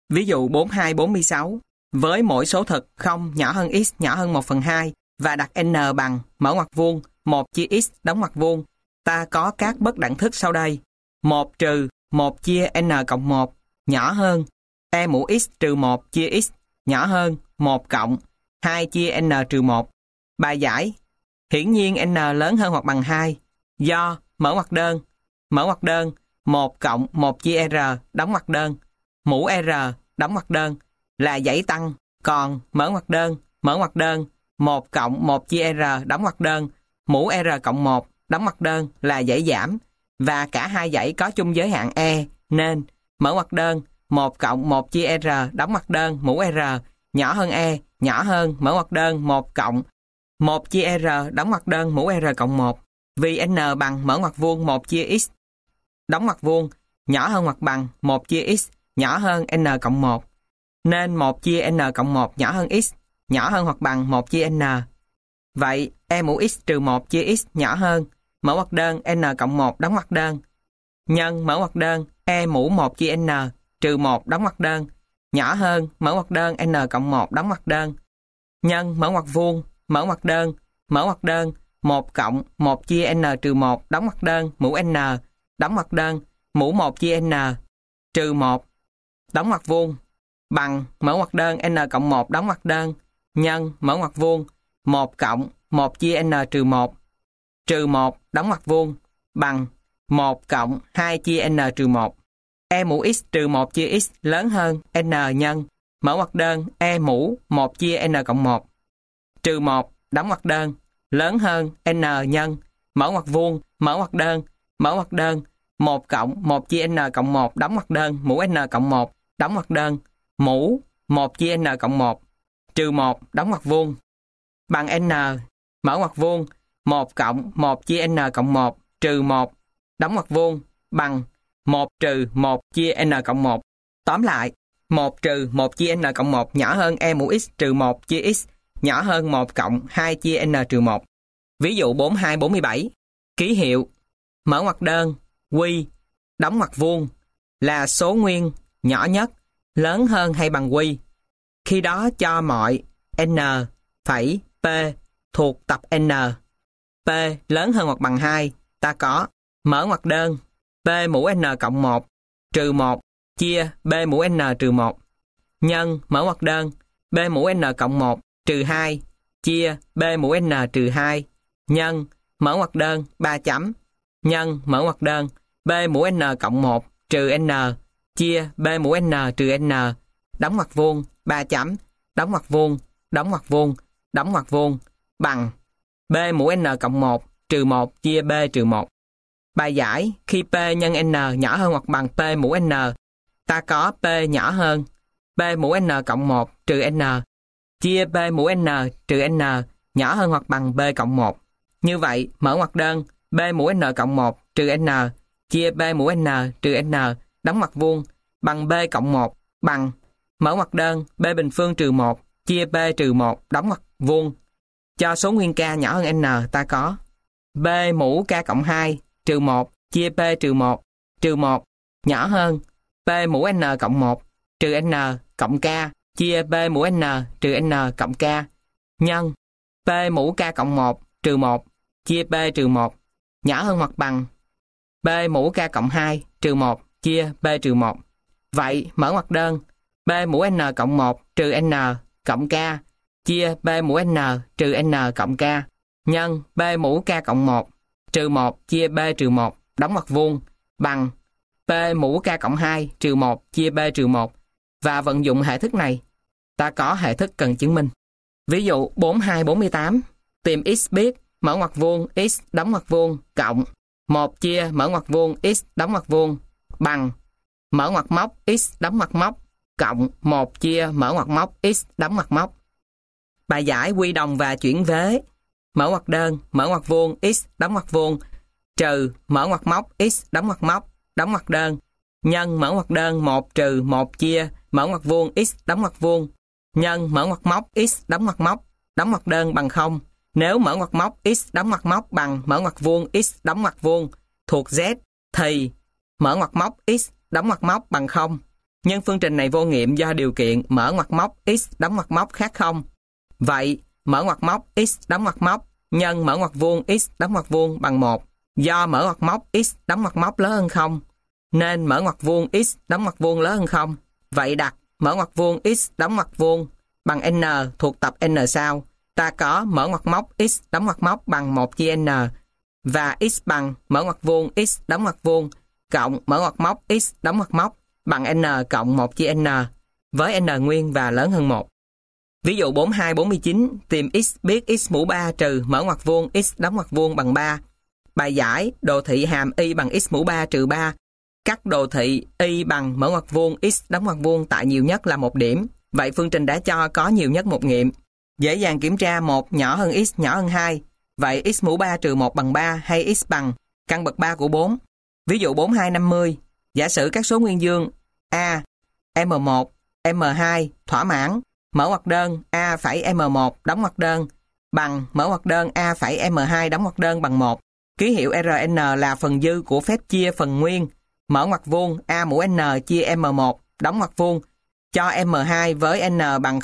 Ví dụ 4246. Với mỗi số thực 0 nhỏ hơn x nhỏ hơn 1/2 và đặt n bằng mở ngoặc vuông 1 chia x đóng ngoặc vuông, ta có các bất đẳng thức sau đây. 1 trừ 1 chia n cộng 1 nhỏ hơn e mũ x trừ 1 chia x nhỏ hơn 1 cộng 2 chia n trừ 1. Bài giải: hiển nhiên n lớn hơn hoặc bằng 2 do mở ngoặc đơn 1 cộng 1 chia r đóng ngoặc đơn mũ r đóng ngoặc đơn là dãy tăng, còn mở ngoặc đơn 1 cộng 1 chia r đóng ngoặc đơn mũ r cộng 1 đóng ngoặc đơn là dãy giảm, và cả hai dãy có chung giới hạn e, nên mở ngoặc đơn 1 cộng 1 chia r đóng ngoặc đơn mũ r nhỏ hơn e nhỏ hơn mở ngoặc đơn 1 cộng 1 chia r đóng ngoặc đơn mũ r cộng 1. Vì n bằng mở ngoặc vuông 1 chia x đóng ngoặc vuông nhỏ hơn hoặc bằng 1 chia x nhỏ hơn n cộng 1, nên 1 chia n cộng 1 nhỏ hơn x nhỏ hơn hoặc bằng 1 chia n. Vậy e mũ x trừ 1 chia x nhỏ hơn mở ngoặc đơn n cộng 1 đóng ngoặc đơn nhân mở ngoặc đơn e mũ 1 chia n trừ 1 đóng ngoặc đơn nhỏ hơn mở ngoặc đơn n cộng 1 đóng ngoặc đơn nhân mở ngoặc vuông mở ngoặc đơn 1 cộng 1 chia n trừ 1 đóng ngoặc đơn mũ n đóng ngoặc đơn mũ 1 chia n trừ 1 đóng ngoặc vuông bằng mở ngoặc đơn n cộng 1 đóng ngoặc đơn nhân mở ngoặc vuông 1 cộng 1 chia n trừ 1 trừ 1 đóng ngoặc vuông bằng 1 cộng 2 chia n trừ 1. E mũ x trừ 1 chia x lớn hơn n nhân mở ngoặc đơn e mũ 1 chia n cộng 1 trừ 1 đóng ngoặc đơn lớn hơn n nhân mở ngoặc vuông mở ngoặc đơn 1 cộng 1 chia n cộng 1 đóng ngoặc đơn mũ n cộng 1 đóng ngoặc đơn mũ 1 chia n cộng 1 trừ 1 đóng ngoặc vuông bằng n mở ngoặc vuông 1 cộng 1 chia n cộng 1 trừ 1 đóng ngoặc vuông bằng 1 trừ 1 chia n cộng 1. Tóm lại, 1 trừ 1 chia n cộng 1 nhỏ hơn e mũ x trừ 1 chia x nhỏ hơn 1 cộng 2 chia n trừ 1. Ví dụ 4247. Ký hiệu mở ngoặc đơn q đóng ngoặc vuông là số nguyên nhỏ nhất lớn hơn hay bằng q. Khi đó cho mọi n phẩy p thuộc tập n, p lớn hơn hoặc bằng 2, ta có mở ngoặc đơn p mũ n cộng 1 trừ 1 chia b mũ n trừ 1 nhân mở ngoặc đơn b mũ n cộng 1 trừ 2 chia b mũ n trừ 2 nhân mở ngoặc đơn 3 chấm nhân mở ngoặc đơn b mũ n cộng 1 trừ n chia b mũ n trừ n đóng ngoặc vuông 3 chấm đóng ngoặc vuông bằng b mũ n cộng 1 trừ 1 chia b trừ 1. Bài giải: khi p nhân n nhỏ hơn hoặc bằng p mũ n, ta có p nhỏ hơn p mũ n cộng 1 trừ n chia p mũ n trừ n nhỏ hơn hoặc bằng b cộng 1. Như vậy, mở ngoặc đơn b mũ n cộng 1 trừ n chia b mũ n trừ n đóng ngoặc vuông bằng b cộng 1 bằng mở ngoặc đơn b bình phương trừ 1 chia b trừ 1 đóng ngoặc vuông. Cho số nguyên k nhỏ hơn n, ta có b mũ k cộng 2 trừ 1 chia p trừ 1 nhỏ hơn p mũ n cộng 1 trừ n cộng k chia p mũ n trừ n cộng k nhân p mũ k cộng 1 trừ 1 chia p trừ 1 nhỏ hơn hoặc bằng p mũ k cộng 2 trừ 1 chia p trừ 1. Vậy mở ngoặc đơn p mũ n cộng 1 trừ n cộng k chia p mũ n trừ n cộng k nhân p mũ k cộng 1 trừ 1 chia b trừ 1 đóng ngoặc vuông bằng p mũ k cộng 2 trừ 1 chia b trừ 1, và vận dụng hệ thức này, ta có hệ thức cần chứng minh. Ví dụ 4248. Tìm x biết mở ngoặc vuông x đóng ngoặc vuông cộng 1 chia mở ngoặc vuông x đóng ngoặc vuông bằng mở ngoặc móc x đóng ngoặc móc cộng 1 chia mở ngoặc móc x đóng ngoặc móc. Bài giải quy đồng và chuyển vế. Mở ngoặc đơn mở ngoặc vuông x đóng ngoặc vuông trừ mở ngoặc móc x đóng ngoặc móc đóng ngoặc đơn nhân mở ngoặc đơn 1 trừ 1 chia mở ngoặc vuông x đóng ngoặc vuông nhân mở ngoặc móc x đóng ngoặc móc đóng ngoặc đơn bằng 0. Nếu mở ngoặc móc x đóng ngoặc móc bằng mở ngoặc vuông x đóng ngoặc vuông thuộc Z thì mở ngoặc móc x đóng ngoặc móc bằng 0. Nhưng phương trình này vô nghiệm do điều kiện mở ngoặc móc x đóng ngoặc móc khác 0. Vậy, mở ngoặc móc x đóng ngoặc móc nhân mở ngoặc vuông x đóng ngoặc vuông bằng 1. Do mở ngoặc móc x đóng ngoặc móc lớn hơn 0, nên mở ngoặc vuông x đóng ngoặc vuông lớn hơn 0. Vậy đặt mở ngoặc vuông x đóng ngoặc vuông bằng n thuộc tập n sau. Ta có mở ngoặc móc x đóng ngoặc móc bằng 1 chia n và x bằng mở ngoặc vuông x đóng ngoặc vuông cộng mở ngoặc móc x đóng ngoặc móc bằng n cộng 1 chia n với n nguyên và lớn hơn 1. Ví dụ 42-49 tìm x biết x mũ 3 trừ mở ngoặc vuông x đóng ngoặc vuông bằng 3. Bài giải đồ thị hàm y bằng x mũ 3 trừ 3. Cắt đồ thị y bằng mở ngoặc vuông x đóng ngoặc vuông tại nhiều nhất là 1 điểm. Vậy phương trình đã cho có nhiều nhất một nghiệm. Dễ dàng kiểm tra 1 nhỏ hơn x nhỏ hơn 2. Vậy x mũ 3 trừ 1 bằng 3 hay x bằng căn bậc 3 của 4. Ví dụ 42-50. Giả sử các số nguyên dương A, M1, M2 thỏa mãn. Mở ngoặc đơn A phẩy M1 đóng ngoặc đơn bằng mở ngoặc đơn A phẩy M2 đóng ngoặc đơn bằng 1. Ký hiệu Rn là phần dư của phép chia phần nguyên. Mở ngoặc vuông A mũ n chia M1 đóng ngoặc vuông cho M2 với n bằng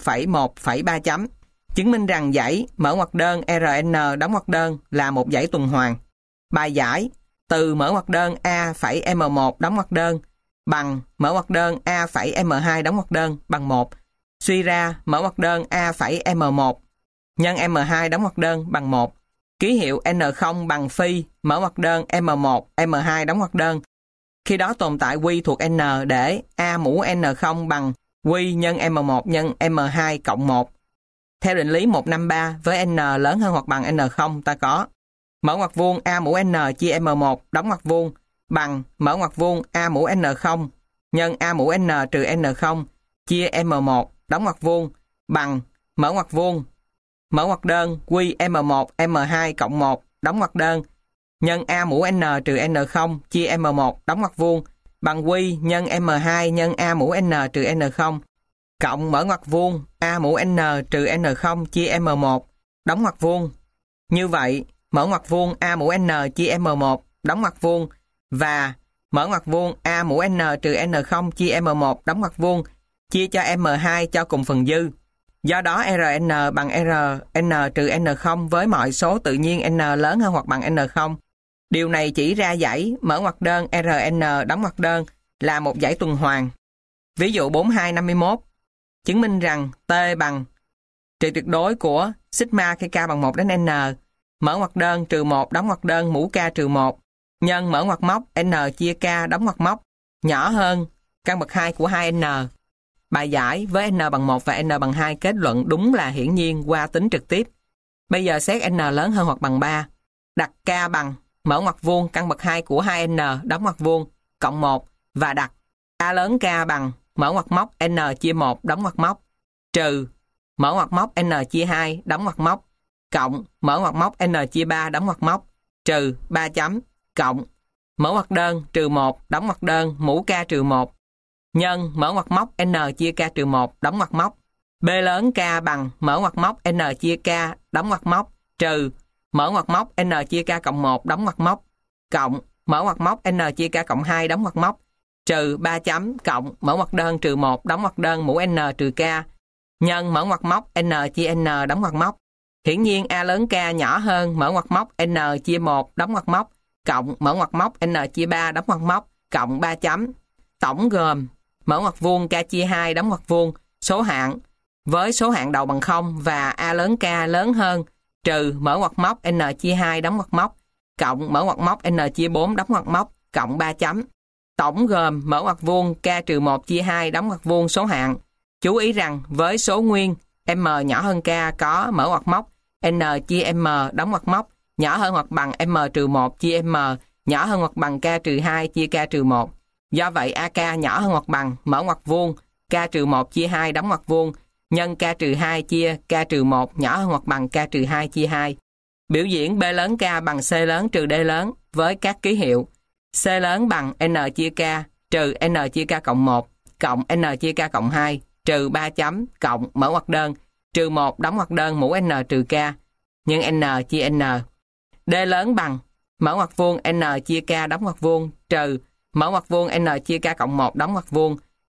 0,1,3 chấm. Chứng minh rằng dãy mở ngoặc đơn Rn đóng ngoặc đơn là một dãy tuần hoàn. Bài giải từ mở ngoặc đơn A phẩy M1 đóng ngoặc đơn bằng mở ngoặc đơn A phẩy M2 đóng ngoặc đơn bằng 1. Suy ra mở ngoặc đơn A phẩy M1 nhân M2 đóng ngoặc đơn bằng 1. Ký hiệu N0 bằng phi mở ngoặc đơn M1, M2 đóng ngoặc đơn. Khi đó tồn tại Q thuộc N để A mũ N0 bằng Q nhân M1 nhân M2 cộng 1. Theo định lý 153 với N lớn hơn hoặc bằng N0 ta có mở ngoặc vuông A mũ N chia M1 đóng ngoặc vuông bằng mở ngoặc vuông A mũ N0 nhân A mũ N trừ N0 chia M1 đóng ngoặc vuông bằng mở ngoặc vuông mở ngoặc đơn Q M1 M2 cộng 1 đóng ngoặc đơn nhân A mũ N trừ N0 chia M1 đóng ngoặc vuông bằng Q nhân M2 nhân A mũ N trừ N0 cộng mở ngoặc vuông A mũ N trừ N0 chia M1 đóng ngoặc vuông. Như vậy, mở ngoặc vuông A mũ N chia M1 đóng ngoặc vuông và mở ngoặc vuông A mũ N trừ N0 chia M1 đóng ngoặc vuông chia cho M2 cho cùng phần dư. Do đó Rn bằng Rn trừ N0 với mọi số tự nhiên N lớn hơn hoặc bằng N0. Điều này chỉ ra dãy mở ngoặc đơn Rn đóng ngoặc đơn là một dãy tuần hoàn. Ví dụ 42-51 chứng minh rằng T bằng trị tuyệt đối của sigma khi k bằng 1 đến n mở ngoặc đơn trừ 1 đóng ngoặc đơn mũ k trừ 1 nhân mở ngoặc móc n chia k đóng ngoặc móc nhỏ hơn căn bậc 2 của 2n. Bài giải với n bằng 1 và n bằng 2 kết luận đúng là hiển nhiên qua tính trực tiếp. Bây giờ xét n lớn hơn hoặc bằng 3. Đặt k bằng mở ngoặc vuông căn bậc 2 của 2n đóng ngoặc vuông cộng 1 và đặt a lớn k bằng mở ngoặc móc n chia 1 đóng ngoặc móc trừ mở ngoặc móc n chia 2 đóng ngoặc móc cộng mở ngoặc móc n chia 3 đóng ngoặc móc trừ 3 chấm cộng mở ngoặc đơn trừ 1 đóng ngoặc đơn mũ k trừ 1 nhân mở ngoặc móc n chia k trừ 1 đóng ngoặc móc b lớn k bằng mở ngoặc móc n chia k đóng ngoặc móc trừ mở ngoặc móc n chia k cộng 1 đóng ngoặc móc cộng mở ngoặc móc n chia k cộng 2 đóng ngoặc móc trừ 3 chấm cộng mở ngoặc đơn trừ 1 đóng ngoặc đơn mũ n trừ k nhân mở ngoặc móc n chia n đóng ngoặc móc. Hiển nhiên a lớn k nhỏ hơn mở ngoặc móc n chia 1 đóng ngoặc móc cộng mở ngoặc móc n chia 3 đóng ngoặc móc cộng 3 chấm. Tổng gồm mở ngoặc vuông k chia 2 đóng ngoặc vuông số hạng với số hạng đầu bằng 0 và a lớn k lớn hơn trừ mở ngoặc móc n chia 2 đóng ngoặc móc cộng mở ngoặc móc n chia 4 đóng ngoặc móc cộng 3 chấm. Tổng gồm mở ngoặc vuông k trừ 1 chia 2 đóng ngoặc vuông số hạng. Chú ý rằng với số nguyên m nhỏ hơn k có mở ngoặc móc n chia m đóng ngoặc móc nhỏ hơn hoặc bằng m trừ 1 chia m nhỏ hơn hoặc bằng k trừ 2 chia k trừ 1. Do vậy ak nhỏ hơn hoặc bằng mở ngoặc vuông k trừ 1 chia 2 đóng ngoặc vuông nhân k trừ 2 chia k trừ 1 nhỏ hơn hoặc bằng k trừ 2 chia 2. Biểu diễn b lớn k bằng c lớn trừ d lớn với các ký hiệu c lớn bằng n chia k trừ n chia k cộng 1 cộng n chia k cộng 2 trừ 3 chấm cộng mở ngoặc đơn trừ 1 đóng ngoặc đơn mũ n trừ k nhân n chia n. D lớn bằng mở ngoặc vuông n chia k đóng ngoặc vuông trừ mở ngoặc vuông n chia k cộng 1 đóng ngoặc vuông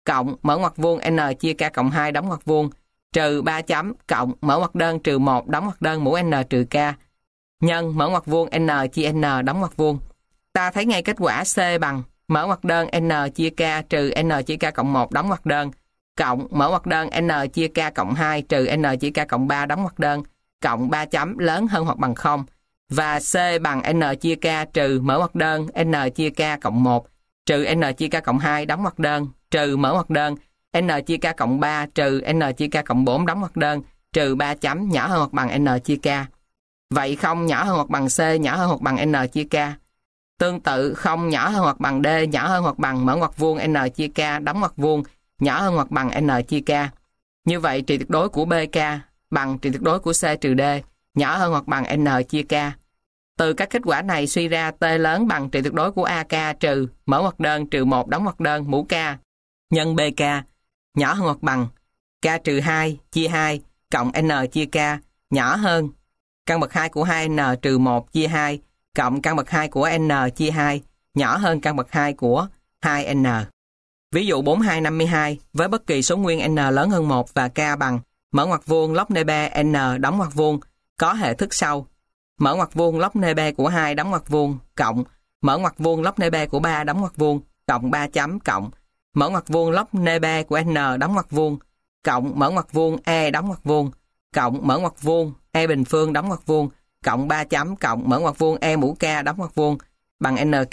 cộng mở ngoặc vuông n chia k cộng 2 đóng ngoặc vuông trừ 3 chấm cộng mở ngoặc đơn trừ 1 đóng ngoặc đơn mũ n trừ k nhân mở ngoặc vuông n chia n đóng ngoặc vuông. Ta thấy ngay kết quả C bằng mở ngoặc đơn n chia k trừ n chia k cộng 1 đóng ngoặc đơn cộng mở ngoặc đơn n chia k cộng 2 trừ n chia k cộng 3 đóng ngoặc đơn cộng 3 chấm lớn hơn hoặc bằng 0 và C bằng n chia k trừ mở ngoặc đơn n chia k cộng 1 trừ n chia k cộng 2 đóng ngoặc đơn trừ mở ngoặc đơn n chia k cộng 3 trừ n chia k cộng 4 đóng ngoặc đơn trừ 3 chấm nhỏ hơn hoặc bằng n chia k. Vậy 0 nhỏ hơn hoặc bằng C nhỏ hơn hoặc bằng n chia k. Tương tự 0 nhỏ hơn hoặc bằng D nhỏ hơn hoặc bằng mở ngoặc vuông n chia k đóng ngoặc vuông nhỏ hơn hoặc bằng n chia k. Như vậy trị tuyệt đối của BK bằng trị tuyệt đối của C trừ D nhỏ hơn hoặc bằng n chia k. Từ các kết quả này suy ra T lớn bằng trị tuyệt đối của AK trừ mở ngoặc đơn trừ 1 đóng ngoặc đơn mũ K nhân BK nhỏ hơn hoặc bằng K trừ 2 chia 2 cộng N chia K nhỏ hơn căn bậc 2 của 2N trừ 1 chia 2 cộng căn bậc 2 của N chia 2 nhỏ hơn căn bậc 2 của 2N. Ví dụ 4252 với bất kỳ số nguyên N lớn hơn 1 và K bằng mở ngoặc vuông log nb N đóng ngoặc vuông có hệ thức sau: mở ngoặc vuông log nb của 2 đóng ngoặc vuông cộng mở ngoặc vuông log nb của 3 đóng ngoặc vuông cộng 3 chấm cộng mở ngoặc vuông log nb của N đóng ngoặc vuông cộng mở ngoặc vuông E đóng ngoặc vuông cộng mở ngoặc vuông E bình phương đóng ngoặc vuông cộng 3 chấm cộng mở ngoặc vuông E mũ K đóng ngoặc vuông bằng NK.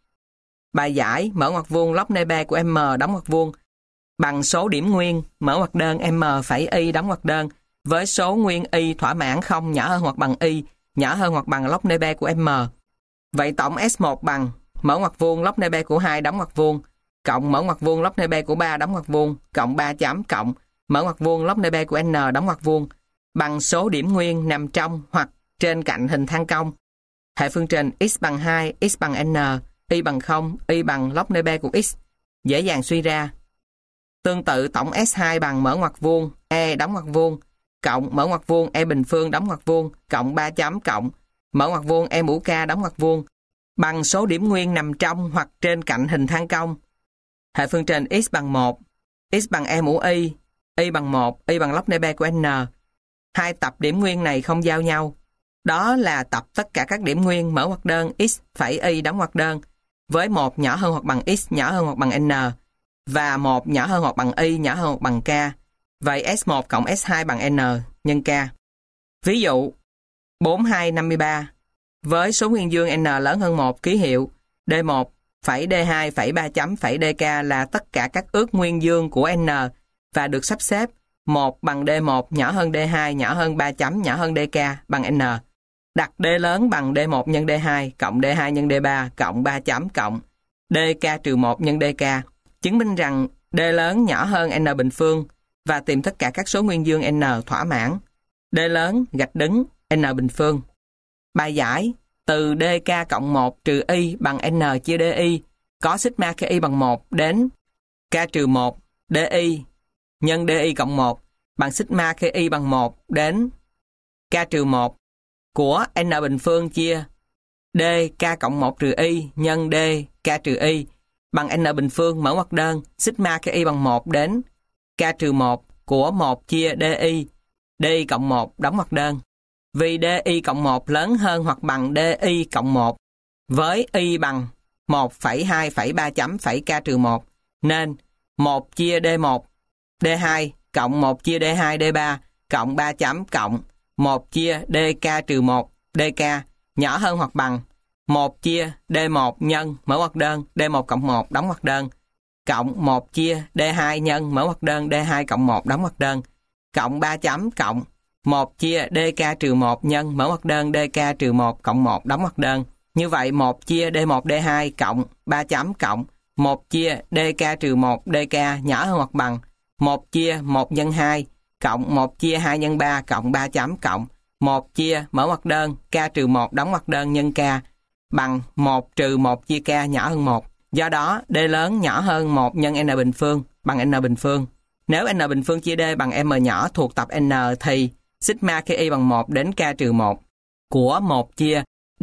Bài giải mở ngoặc vuông log nb của M đóng ngoặc vuông bằng số điểm nguyên mở ngoặc đơn M phẩy Y đóng ngoặc đơn với số nguyên Y thỏa mãn không nhỏ hơn hoặc bằng Y nhỏ hơn hoặc bằng log nb của M. Vậy tổng S1 bằng mở ngoặc vuông log nb của 2 đóng ngoặc vuông cộng mở ngoặc vuông log nb của 3 đóng ngoặc vuông cộng 3 chấm cộng mở ngoặc vuông log nb của N đóng ngoặc vuông bằng số điểm nguyên nằm trong hoặc trên cạnh hình thang cong. Hệ phương trình x bằng 2, x bằng n, y bằng 0, y bằng log nb của x dễ dàng suy ra. Tương tự tổng S2 bằng mở ngoặc vuông E đóng ngoặc vuông cộng mở ngoặc vuông E bình phương đóng ngoặc vuông cộng 3 chấm cộng mở ngoặc vuông E mũ K đóng ngoặc vuông bằng số điểm nguyên nằm trong hoặc trên cạnh hình thang cong. Hệ phương trình x bằng 1, x bằng E mũ y bằng 1, y bằng log nb của n. Hai tập điểm nguyên này không giao nhau. Đó là tập tất cả các điểm nguyên mở ngoặc đơn x phẩy y đóng ngoặc đơn với 1 nhỏ hơn hoặc bằng x nhỏ hơn hoặc bằng n và 1 nhỏ hơn hoặc bằng y nhỏ hơn hoặc bằng k. Vậy S1 cộng S2 bằng n nhân k. Ví dụ 4253 với số nguyên dương n lớn hơn 1 ký hiệu D1 phẩy D2 phẩy 3 chấm phẩy DK là tất cả các ước nguyên dương của n và được sắp xếp 1 bằng D1 nhỏ hơn D2 nhỏ hơn 3 chấm nhỏ hơn DK bằng n. Đặt D lớn bằng D1 nhân D2 cộng D2 nhân D3 cộng 3 chấm cộng DK trừ 1 nhân DK. Chứng minh rằng D lớn nhỏ hơn n bình phương và tìm tất cả các số nguyên dương n thỏa mãn. D lớn gạch đứng n bình phương. Bài giải từ DK cộng 1 trừ y bằng n chia DY có sigma khi y bằng 1 đến K trừ 1 DY nhân DY cộng 1 bằng sigma khi y bằng 1 đến K trừ 1 của n bình phương chia DK cộng 1 trừ y nhân DK trừ y bằng n bình phương mở ngoặc đơn sigma khi y bằng 1 đến K trừ 1 của 1 chia DY cộng 1 đóng ngoặc đơn. Vì DY cộng 1 lớn hơn hoặc bằng DY cộng 1 với y bằng 1,2,3 chấm phẩy K trừ 1 nên 1 chia D1 D2 cộng 1 chia D2 D3 cộng 3 chấm cộng 1 chia DK trừ 1 DK nhỏ hơn hoặc bằng 1 chia D1 nhân mở ngoặc đơn D1 cộng 1 đóng ngoặc đơn cộng 1 chia D2 nhân mở ngoặc đơn D2 cộng 1 đóng ngoặc đơn cộng 3 chấm cộng 1 chia DK trừ 1 nhân mở ngoặc đơn DK trừ 1 cộng 1 đóng ngoặc đơn. Như vậy 1 chia D1 D2 cộng 3 chấm cộng 1 chia DK trừ 1 DK nhỏ hơn hoặc bằng 1 chia 1 nhân 2 cộng 1 chia 2 nhân 3 cộng 3 chấm cộng 1 chia mở ngoặc đơn K trừ 1 đóng ngoặc đơn nhân K bằng 1 trừ 1 chia K nhỏ hơn 1. Do đó D lớn nhỏ hơn 1 nhân n bình phương bằng n bình phương. Nếu n bình phương chia D bằng m nhỏ thuộc tập n thì sigma khi y bằng 1 đến K trừ 1 của 1 chia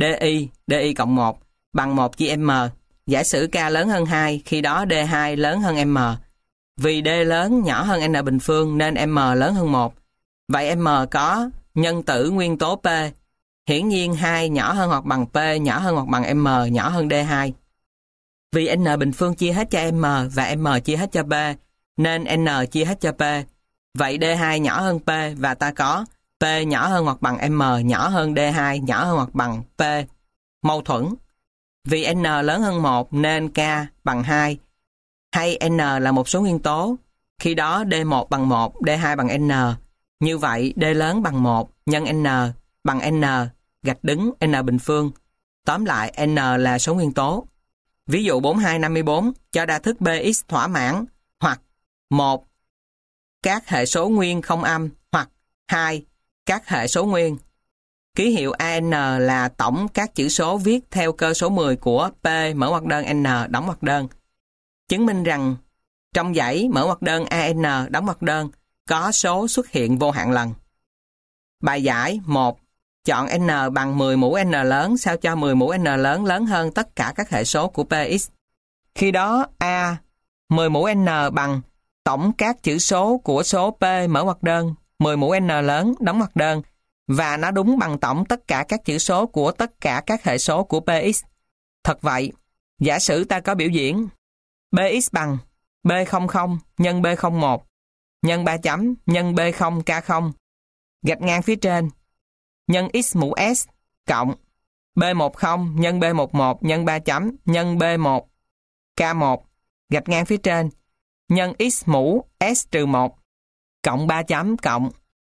DY cộng 1 bằng 1 chia m. Giả sử K lớn hơn 2, khi đó D2 lớn hơn m. Vì D lớn nhỏ hơn N bình phương nên M lớn hơn 1. Vậy M có nhân tử nguyên tố P. Hiển nhiên 2 nhỏ hơn hoặc bằng P nhỏ hơn hoặc bằng M nhỏ hơn D2. Vì N bình phương chia hết cho M và M chia hết cho P, nên N chia hết cho P. Vậy D2 nhỏ hơn P và ta có P nhỏ hơn hoặc bằng M nhỏ hơn D2 nhỏ hơn hoặc bằng P. Mâu thuẫn. Vì N lớn hơn 1 nên K bằng 2. Hay N là một số nguyên tố. Khi đó D1 bằng 1, D2 bằng N. Như vậy D lớn bằng 1 nhân N bằng N gạch đứng N bình phương. Tóm lại N là số nguyên tố. Ví dụ 4254 cho đa thức Bx thỏa mãn hoặc 1. Các hệ số nguyên không âm hoặc 2. Các hệ số nguyên. Ký hiệu AN là tổng các chữ số viết theo cơ số 10 của P mở ngoặc đơn N đóng ngoặc đơn. Chứng minh rằng trong dãy mở ngoặc đơn AN đóng ngoặc đơn có số xuất hiện vô hạn lần. Bài giải 1. Chọn N bằng 10 mũ N lớn sao cho 10 mũ N lớn lớn hơn tất cả các hệ số của Px. Khi đó A 10 mũ N bằng tổng các chữ số của số P mở ngoặc đơn 10 mũ N lớn đóng ngoặc đơn và nó đúng bằng tổng tất cả các chữ số của tất cả các hệ số của Px. Thật vậy, giả sử ta có biểu diễn Bx bằng B00 nhân B01 nhân 3 chấm nhân B0K0 gạch ngang phía trên nhân x mũ S cộng B10 nhân B11 nhân 3 chấm nhân B1 K1 gạch ngang phía trên nhân x mũ S trừ 1 cộng 3 chấm cộng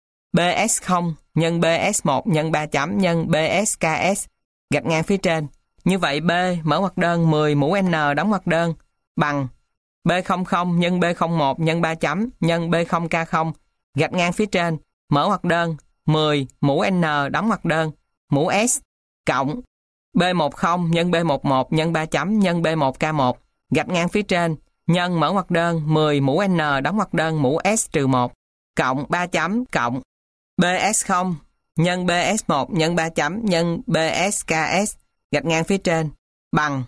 BS0 nhân BS1 nhân 3 chấm nhân BSKS gạch ngang phía trên. Như vậy B mở ngoặc đơn 10 mũ N đóng ngoặc đơn bằng B00 nhân B01 nhân 3 chấm nhân B0K0 gạch ngang phía trên mở ngoặc đơn 10 mũ N đóng ngoặc đơn mũ S cộng B10 nhân B11 nhân 3 chấm nhân B1K1 gạch ngang phía trên nhân mở ngoặc đơn 10 mũ N đóng ngoặc đơn mũ S trừ 1 cộng 3 chấm cộng BS0 nhân BS1 nhân 3 chấm nhân BSKS gạch ngang phía trên bằng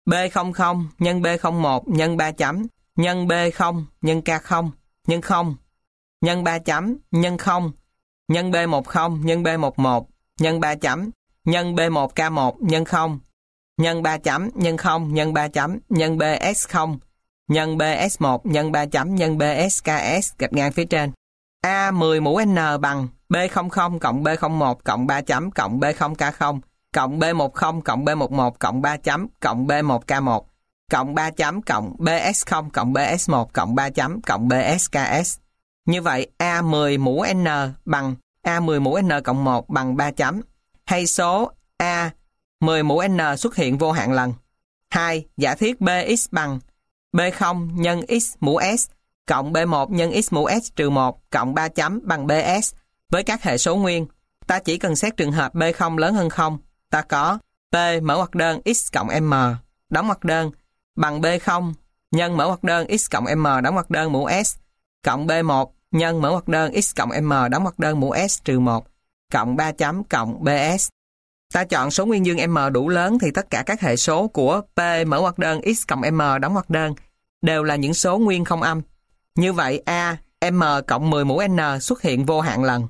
B00 nhân B01 nhân 3 chấm nhân B0 nhân K0 nhân 0 nhân 3 chấm nhân 0 nhân B10 nhân B11 nhân 3 chấm nhân B1K1 nhân 0 nhân 3 chấm nhân 0 nhân 3 chấm nhân BS0 nhân BS1 nhân 3 chấm nhân BSKS gạch ngang phía trên. A 10 mũ N bằng B00 cộng B01 cộng 3 chấm cộng B0K0 cộng B10 cộng B11 cộng 3 chấm cộng B1K1 cộng 3 chấm cộng BS0 cộng BS1 cộng 3 chấm cộng BSKS. Như vậy A 10 mũ N bằng A 10 mũ N cộng 1 bằng 3 chấm. Hay số A 10 mũ N xuất hiện vô hạn lần. 2. Giả thiết Bx bằng B0 nhân x mũ S cộng B1 nhân x mũ S trừ 1 cộng 3 chấm bằng BS với các hệ số nguyên. Ta chỉ cần xét trường hợp B0 lớn hơn 0. Ta có P mở ngoặc đơn x cộng M đóng ngoặc đơn bằng B0 nhân mở ngoặc đơn x cộng M đóng ngoặc đơn mũ S cộng B1 nhân mở ngoặc đơn x cộng M đóng ngoặc đơn mũ S trừ 1 cộng 3 chấm cộng BS. Ta chọn số nguyên dương M đủ lớn thì tất cả các hệ số của P mở ngoặc đơn x cộng M đóng ngoặc đơn đều là những số nguyên không âm. Như vậy A M cộng 10 mũ N xuất hiện vô hạn lần.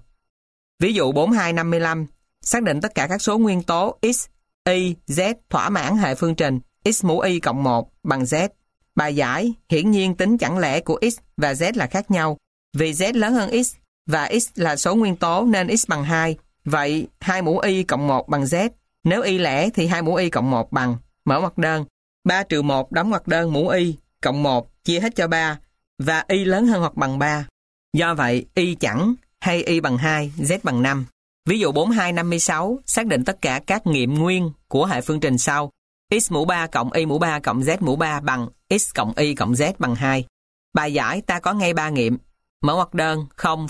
Ví dụ 4255 xác định tất cả các số nguyên tố x, y, z thỏa mãn hệ phương trình x mũ y cộng 1 bằng z. Bài giải hiển nhiên tính chẳng lẽ của x và z là khác nhau. Vì z lớn hơn x và x là số nguyên tố nên x bằng 2. Vậy 2 mũ y cộng 1 bằng z. Nếu y lẻ thì 2 mũ y cộng 1 bằng mở ngoặc đơn 3 trừ 1 đóng ngoặc đơn mũ y cộng 1 chia hết cho 3 và y lớn hơn hoặc bằng 3. Do vậy y chẵn hay y bằng 2, z bằng 5. Ví dụ 4256 xác định tất cả các nghiệm nguyên của hệ phương trình sau. X mũ 3 cộng y mũ 3 cộng z mũ 3 bằng x cộng y cộng z bằng 2. Bài giải ta có ngay 3 nghiệm. Mở ngoặc đơn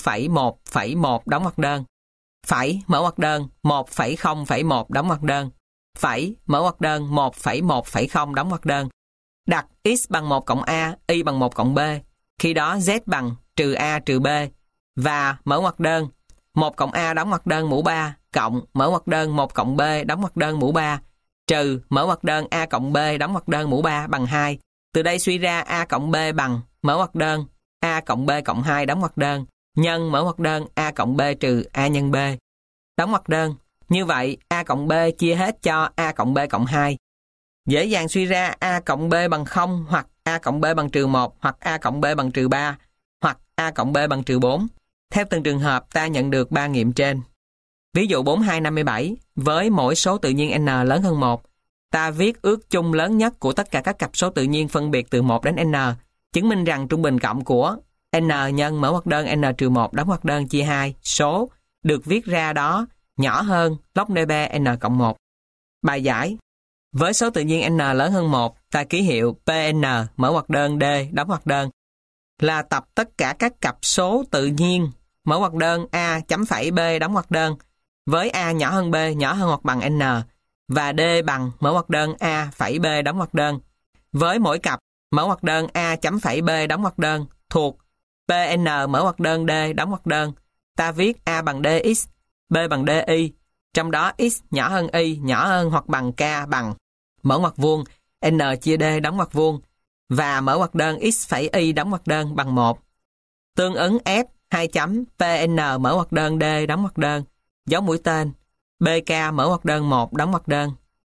0,1,1 đóng ngoặc đơn. Phẩy mở ngoặc đơn 1,0,1 đóng ngoặc đơn. Phẩy mở ngoặc đơn 1,1,0 đóng ngoặc đơn. Đặt x bằng 1 cộng a, y bằng 1 cộng b. Khi đó z bằng trừ a trừ b. Và mở ngoặc đơn 1 cộng a đóng ngoặc đơn mũ 3 cộng mở ngoặc đơn 1 cộng b đóng ngoặc đơn mũ 3 trừ mở ngoặc đơn a cộng b đóng ngoặc đơn mũ 3 bằng 2. Từ đây suy ra a cộng b bằng mở ngoặc đơn A cộng B cộng 2 đóng ngoặc đơn nhân mở ngoặc đơn A cộng B trừ A nhân B đóng ngoặc đơn. Như vậy A cộng B chia hết cho A cộng B cộng 2. Dễ dàng suy ra A cộng B bằng 0 hoặc A cộng B bằng trừ 1 hoặc A cộng B bằng trừ 3 hoặc A cộng B bằng trừ 4. Theo từng trường hợp ta nhận được 3 nghiệm trên. Ví dụ 4257, với mỗi số tự nhiên n lớn hơn 1, ta viết ước chung lớn nhất của tất cả các cặp số tự nhiên phân biệt từ 1 đến n, chứng minh rằng trung bình cộng của n nhân mở ngoặc đơn n trừ 1 đóng ngoặc đơn chia 2 số được viết ra đó nhỏ hơn log n n cộng 1. Bài giải: với số tự nhiên n lớn hơn 1, ta ký hiệu Pn mở ngoặc đơn D đóng ngoặc đơn là tập tất cả các cặp số tự nhiên mở ngoặc đơn A chấm phẩy B đóng ngoặc đơn với A nhỏ hơn B nhỏ hơn hoặc bằng n và D bằng mở ngoặc đơn A phẩy B đóng ngoặc đơn với mỗi cặp mở ngoặc đơn A chấm phẩy B đóng ngoặc đơn thuộc Pn mở ngoặc đơn D đóng ngoặc đơn. Ta viết A bằng Dx, B bằng Di, trong đó x nhỏ hơn y nhỏ hơn hoặc bằng k bằng mở ngoặc vuông n chia D đóng ngoặc vuông và mở ngoặc đơn x phẩy y đóng ngoặc đơn bằng 1. Tương ứng F 2 chấm Pn mở ngoặc đơn D đóng ngoặc đơn dấu mũi tên BK mở ngoặc đơn 1 đóng ngoặc đơn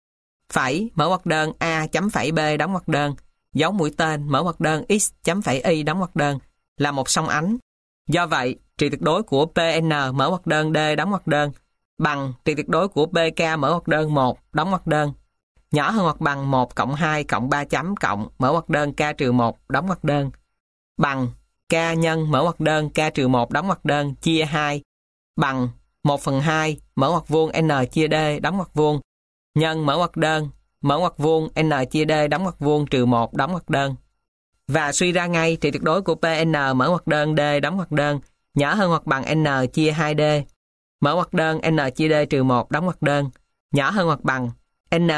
phẩy mở ngoặc đơn A chấm phẩy B đóng ngoặc đơn dấu mũi tên mở ngoặc đơn x chấm phẩy y đóng ngoặc đơn là một song ánh. Do vậy, trị tuyệt đối của Pn mở ngoặc đơn D đóng ngoặc đơn bằng trị tuyệt đối của BK mở ngoặc đơn 1 đóng ngoặc đơn nhỏ hơn hoặc bằng 1 cộng 2 cộng 3 chấm cộng mở ngoặc đơn K trừ 1 đóng ngoặc đơn bằng K nhân mở ngoặc đơn K trừ 1 đóng ngoặc đơn chia 2 bằng 1/2 mở ngoặc vuông n chia D đóng ngoặc vuông nhân mở ngoặc đơn mở ngoặc vuông n chia D đóng ngoặc vuông trừ 1 đóng ngoặc đơn. Và suy ra ngay trị tuyệt đối của Pn mở ngoặc đơn D đóng ngoặc đơn nhỏ hơn hoặc bằng n chia 2D mở ngoặc đơn n chia D trừ 1 đóng ngoặc đơn nhỏ hơn hoặc bằng n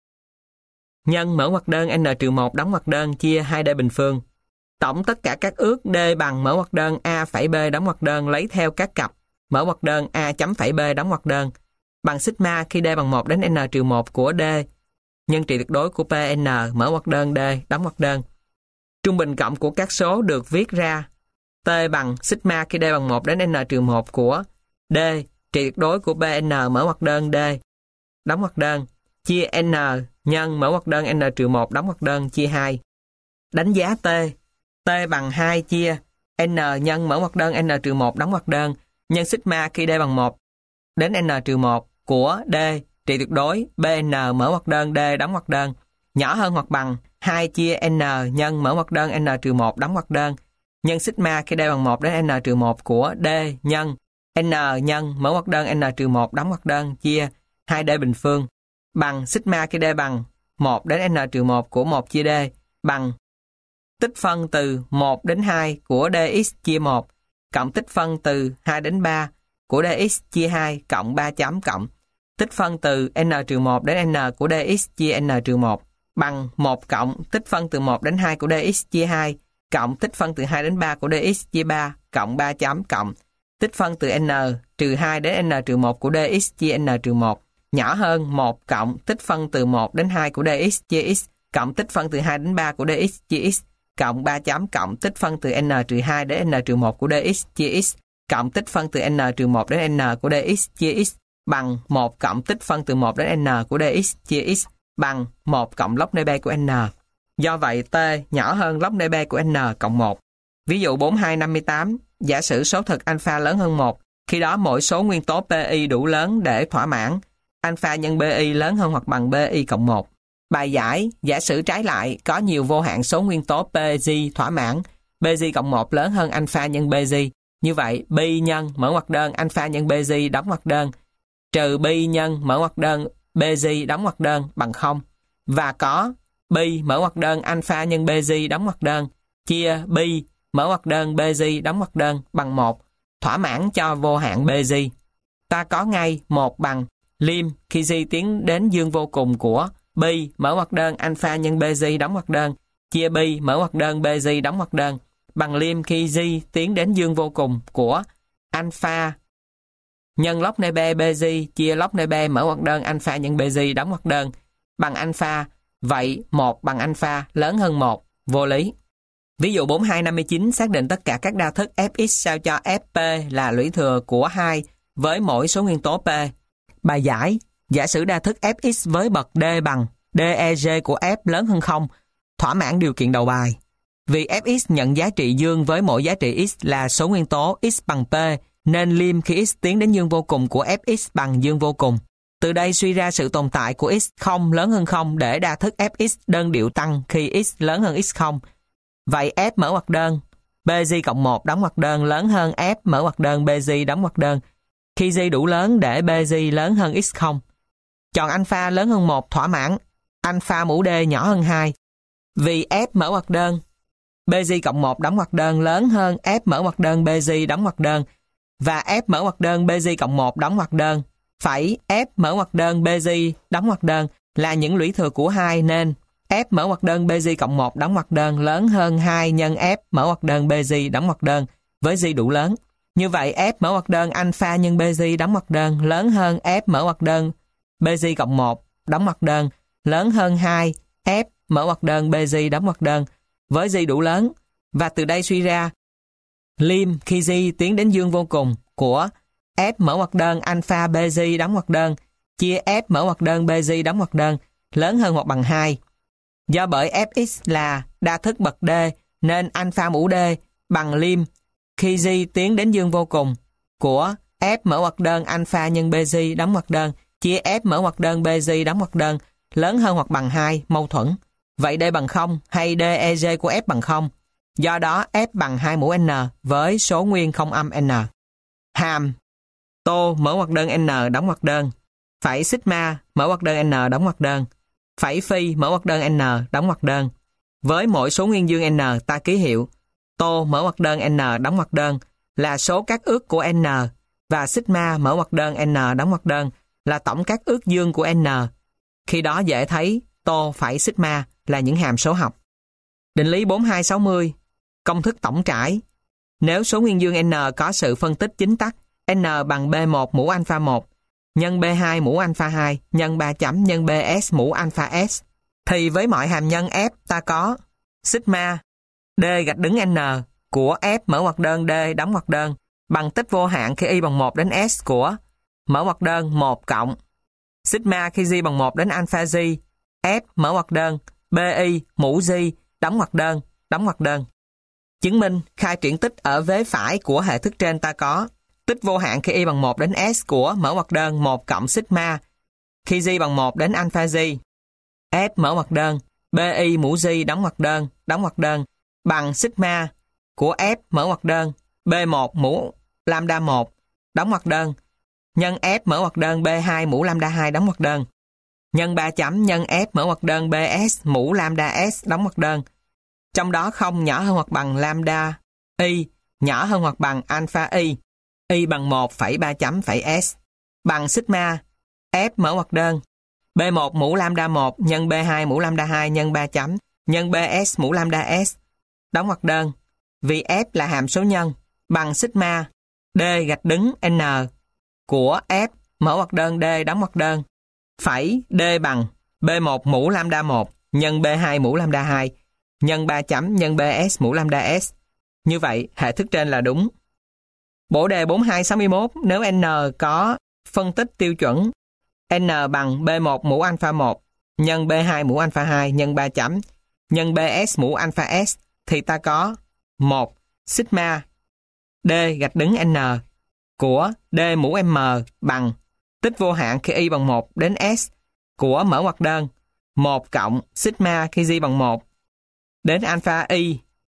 nhân mở ngoặc đơn n trừ 1 đóng ngoặc đơn chia 2D bình phương. Tổng tất cả các ước D bằng mở ngoặc đơn A phẩy B đóng ngoặc đơn lấy theo các cặp mở ngoặc đơn A chấm phẩy B đóng ngoặc đơn bằng sigma khi D bằng 1 đến n trừ 1 của D nhân trị tuyệt đối của Pn mở ngoặc đơn D đóng ngoặc đơn. Trung bình cộng của các số được viết ra T bằng sigma khi D bằng 1 đến n trừ 1 của D trị tuyệt đối của Pn mở ngoặc đơn D đóng ngoặc đơn chia n nhân mở ngoặc đơn n trừ 1 đóng ngoặc đơn chia 2. Đánh giá T. T bằng 2 chia n nhân mở ngoặc đơn n trừ 1 đóng ngoặc đơn nhân sigma khi D bằng 1 đến n trừ 1 của D trị tuyệt đối Bn mở ngoặc đơn D đóng ngoặc đơn nhỏ hơn hoặc bằng 2 chia n nhân mở ngoặc đơn n trừ 1 đóng ngoặc đơn nhân sigma khi D bằng 1 đến n trừ 1 của D nhân n nhân mở ngoặc đơn n trừ 1 đóng ngoặc đơn chia 2D bình phương bằng sigma khi D bằng 1 đến n trừ 1 của 1 chia D bằng tích phân từ 1 đến 2 của dx chia 1 cộng tích phân từ 2 đến 3 của dx chia 2 cộng 3 chấm cộng tích phân từ n trừ 1 đến n của dx chia n trừ 1 bằng 1 cộng tích phân từ 1 đến 2 của dx chia 2 cộng tích phân từ 2 đến 3 của dx chia 3 cộng 3 chấm cộng tích phân từ n trừ 2 đến n trừ 1 của dx chia n trừ 1 nhỏ hơn 1 cộng tích phân từ 1 đến 2 của dx chia x cộng tích phân từ 2 đến 3 của dx chia x cộng 3 chấm cộng tích phân từ n trừ 2 đến n trừ 1 của dx chia x cộng tích phân từ n trừ 1 đến n của dx chia x bằng 1 cộng tích phân từ 1 đến n của dx chia x bằng 1 cộng log n b của n. Do vậy T nhỏ hơn log n b của n cộng 1. Ví dụ 4258, giả sử số thực alpha lớn hơn 1, khi đó mỗi số nguyên tố pi đủ lớn để thỏa mãn alpha nhân bi lớn hơn hoặc bằng bi cộng 1. Bài giải, giả sử trái lại có nhiều vô hạn số nguyên tố pg thỏa mãn pg cộng 1 lớn hơn alpha nhân pg. Như vậy, pi nhân mở ngoặc đơn alpha nhân pg đóng ngoặc đơn trừ pi nhân mở ngoặc đơn pg đóng ngoặc đơn bằng 0 và có pi mở ngoặc đơn alpha nhân pg đóng ngoặc đơn chia pi mở ngoặc đơn pg đóng ngoặc đơn bằng 1 thỏa mãn cho vô hạn pg. Ta có ngay 1 bằng lim khi g tiến đến dương vô cùng của pi mở ngoặc đơn alpha nhân pg đóng ngoặc đơn chia pi mở ngoặc đơn pg đóng ngoặc đơn bằng lim khi g tiến đến dương vô cùng của alpha nhân log n b pg chia log n b mở ngoặc đơn alpha nhân pg đóng ngoặc đơn bằng alpha. Vậy 1 bằng alpha lớn hơn 1, vô lý. Ví dụ 4259 xác định tất cả các đa thức Fx sao cho Fp là lũy thừa của 2 với mỗi số nguyên tố P. Bài giải, giả sử đa thức Fx với bậc D bằng DEG của F lớn hơn 0, thỏa mãn điều kiện đầu bài. Vì Fx nhận giá trị dương với mỗi giá trị x là số nguyên tố x bằng P, nên lim khi x tiến đến dương vô cùng của Fx bằng dương vô cùng. Từ đây suy ra sự tồn tại của x không lớn hơn 0 để đa thức Fx đơn điệu tăng khi x lớn hơn x0. Vậy F mở ngoặc đơn Bg cộng 1 đóng ngoặc đơn lớn hơn F mở ngoặc đơn Bg đóng ngoặc đơn khi g đủ lớn để Bg lớn hơn x0. Chọn alpha lớn hơn 1 thỏa mãn alpha mũ D nhỏ hơn 2. Vì F mở ngoặc đơn Bg cộng 1 đóng ngoặc đơn lớn hơn F mở ngoặc đơn Bg đóng ngoặc đơn và F mở ngoặc đơn Bg cộng 1 đóng ngoặc đơn phẩy F mở ngoặc đơn Bg đóng ngoặc đơn là những lũy thừa của 2 nên F mở ngoặc đơn Bg cộng 1 đóng ngoặc đơn lớn hơn 2 nhân F mở ngoặc đơn Bg đóng ngoặc đơn với g đủ lớn. Như vậy F mở ngoặc đơn alpha nhân Bg đóng ngoặc đơn lớn hơn F mở ngoặc đơn Bg cộng 1 đóng ngoặc đơn lớn hơn 2 F mở ngoặc đơn Bg đóng ngoặc đơn với g đủ lớn, và từ đây suy ra lim khi g tiến đến dương vô cùng của F mở ngoặc đơn alpha Bg đóng ngoặc đơn chia F mở ngoặc đơn Bg đóng ngoặc đơn lớn hơn hoặc bằng 2. Do bởi Fx là đa thức bậc D nên alpha mũ D bằng lim khi g tiến đến dương vô cùng của F mở ngoặc đơn alpha nhân Bg đóng ngoặc đơn chia F mở ngoặc đơn Bg đóng ngoặc đơn lớn hơn hoặc bằng 2 mâu thuẫn. Vậy D bằng 0 hay DEG của F bằng 0. Do đó F bằng 2 mũ N với số nguyên không âm N. Hàm tô mở ngoặc đơn N đóng ngoặc đơn phẩy sigma mở ngoặc đơn N đóng ngoặc đơn phẩy phi mở ngoặc đơn N đóng ngoặc đơn. Với mỗi số nguyên dương N ta ký hiệu tô mở ngoặc đơn N đóng ngoặc đơn là số các ước của N và sigma mở ngoặc đơn N đóng ngoặc đơn là tổng các ước dương của N. Khi đó dễ thấy tô phẩy sigma là những hàm số học. Định lý 4260, công thức tổng trải. Nếu số nguyên dương N có sự phân tích chính tắc N bằng B1 mũ alpha 1 nhân B2 mũ alpha 2 nhân 3 chấm nhân BS mũ alpha S, thì với mọi hàm nhân F ta có sigma D gạch đứng N của F mở ngoặc đơn D đóng ngoặc đơn bằng tích vô hạn khi y bằng 1 đến S của mở ngoặc đơn 1 cộng sigma khi g bằng 1 đến alpha g F mở ngoặc đơn BI mũ g đóng ngoặc đơn. Chứng minh khai triển tích ở vế phải của hệ thức trên ta có tích vô hạn khi y bằng 1 đến S của mở ngoặc đơn 1 cộng sigma khi g bằng 1 đến alpha g F mở ngoặc đơn BI mũ g đóng ngoặc đơn bằng sigma của F mở ngoặc đơn B1 mũ lambda 1 đóng ngoặc đơn nhân F mở ngoặc đơn B2 mũ lambda 2 đóng ngoặc đơn nhân 3 chấm nhân F mở ngoặc đơn BS mũ lambda S đóng ngoặc đơn. Trong đó không nhỏ hơn hoặc bằng lambda y nhỏ hơn hoặc bằng alpha y bằng 1,3 chấm phẩy S bằng sigma F mở ngoặc đơn B1 mũ lambda 1 nhân B2 mũ lambda 2 nhân 3 chấm nhân BS mũ lambda S đóng ngoặc đơn. Vì F là hàm số nhân bằng sigma D gạch đứng N của F mở ngoặc đơn D đóng ngoặc đơn phẩy D bằng B1 mũ lambda 1 nhân B2 mũ lambda 2 nhân 3 chấm nhân BS mũ lambda S. Như vậy, hệ thức trên là đúng. Bổ đề 4261, nếu N có phân tích tiêu chuẩn N bằng B1 mũ alpha 1 nhân B2 mũ alpha 2 nhân 3 chấm nhân BS mũ alpha S thì ta có 1 sigma D gạch đứng N của D mũ M bằng tích vô hạn khi y bằng 1 đến S của mở ngoặc đơn 1 cộng sigma khi g bằng 1 đến alpha y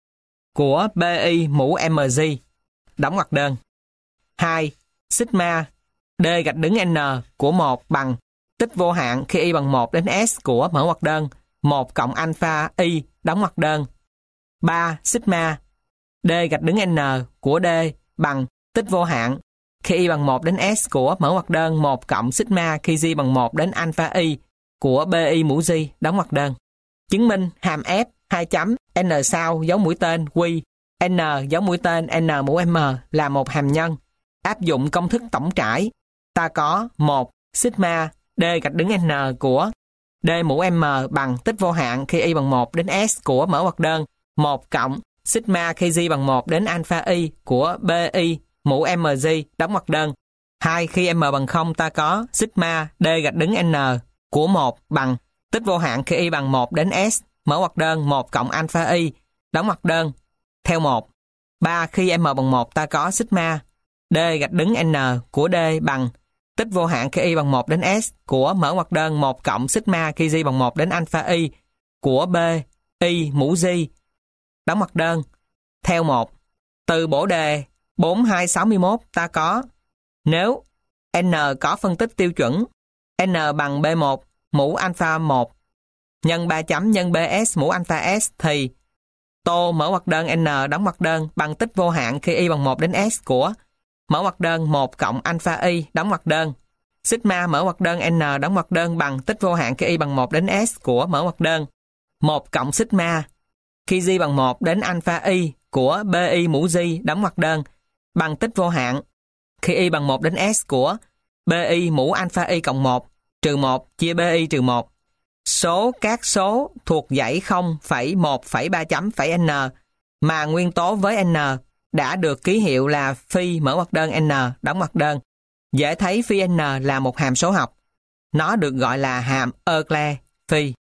của BI mũ MG đóng ngoặc đơn. 2. Sigma D gạch đứng N của 1 bằng tích vô hạn khi y bằng 1 đến S của mở ngoặc đơn 1 cộng alpha y đóng ngoặc đơn. 3. Sigma D gạch đứng N của D bằng tích vô hạn khi y bằng 1 đến S của mở ngoặc đơn 1 cộng sigma khi g bằng 1 đến alpha y của BI mũ g đóng ngoặc đơn. Chứng minh hàm F 2 chấm N sau dấu mũi tên Q N dấu mũi tên N mũ M là một hàm nhân. Áp dụng công thức tổng trải, ta có 1 sigma D gạch đứng N của D mũ M bằng tích vô hạn khi y bằng 1 đến S của mở ngoặc đơn 1 cộng sigma khi G bằng 1 đến alpha y của BI mũ MG đóng ngoặc đơn. 2. Khi M bằng 0 ta có sigma D gạch đứng N của 1 bằng tích vô hạn khi Y bằng 1 đến S mở ngoặc đơn 1 cộng alpha Y đóng ngoặc đơn theo 1. 3. Khi M bằng 1 ta có sigma D gạch đứng N của D bằng tích vô hạn khi Y bằng 1 đến S của mở ngoặc đơn 1 cộng sigma khi G bằng 1 đến alpha Y của B Y mũ G đóng ngoặc đơn theo 1. Từ bổ đề 4261 ta có nếu N có phân tích tiêu chuẩn N bằng B1 mũ alpha 1 nhân 3 chấm nhân BS mũ alpha S thì tô mở ngoặc đơn N đóng ngoặc đơn bằng tích vô hạn khi Y bằng 1 đến S của mở ngoặc đơn 1 cộng alpha Y đóng ngoặc đơn sigma mở ngoặc đơn N đóng ngoặc đơn bằng tích vô hạn khi Y bằng 1 đến S của mở ngoặc đơn 1 cộng sigma khi G bằng 1 đến alpha Y của BI mũ G đóng ngoặc đơn bằng tích vô hạn khi Y bằng 1 đến S của BI mũ alpha Y cộng 1 trừ 1 chia BI trừ 1. Số các số thuộc dãy 0,1,3 chấm phẩy N mà nguyên tố với N đã được ký hiệu là phi mở ngoặc đơn N đóng ngoặc đơn. Dễ thấy phi N là một hàm số học. Nó được gọi là hàm Euclid phi.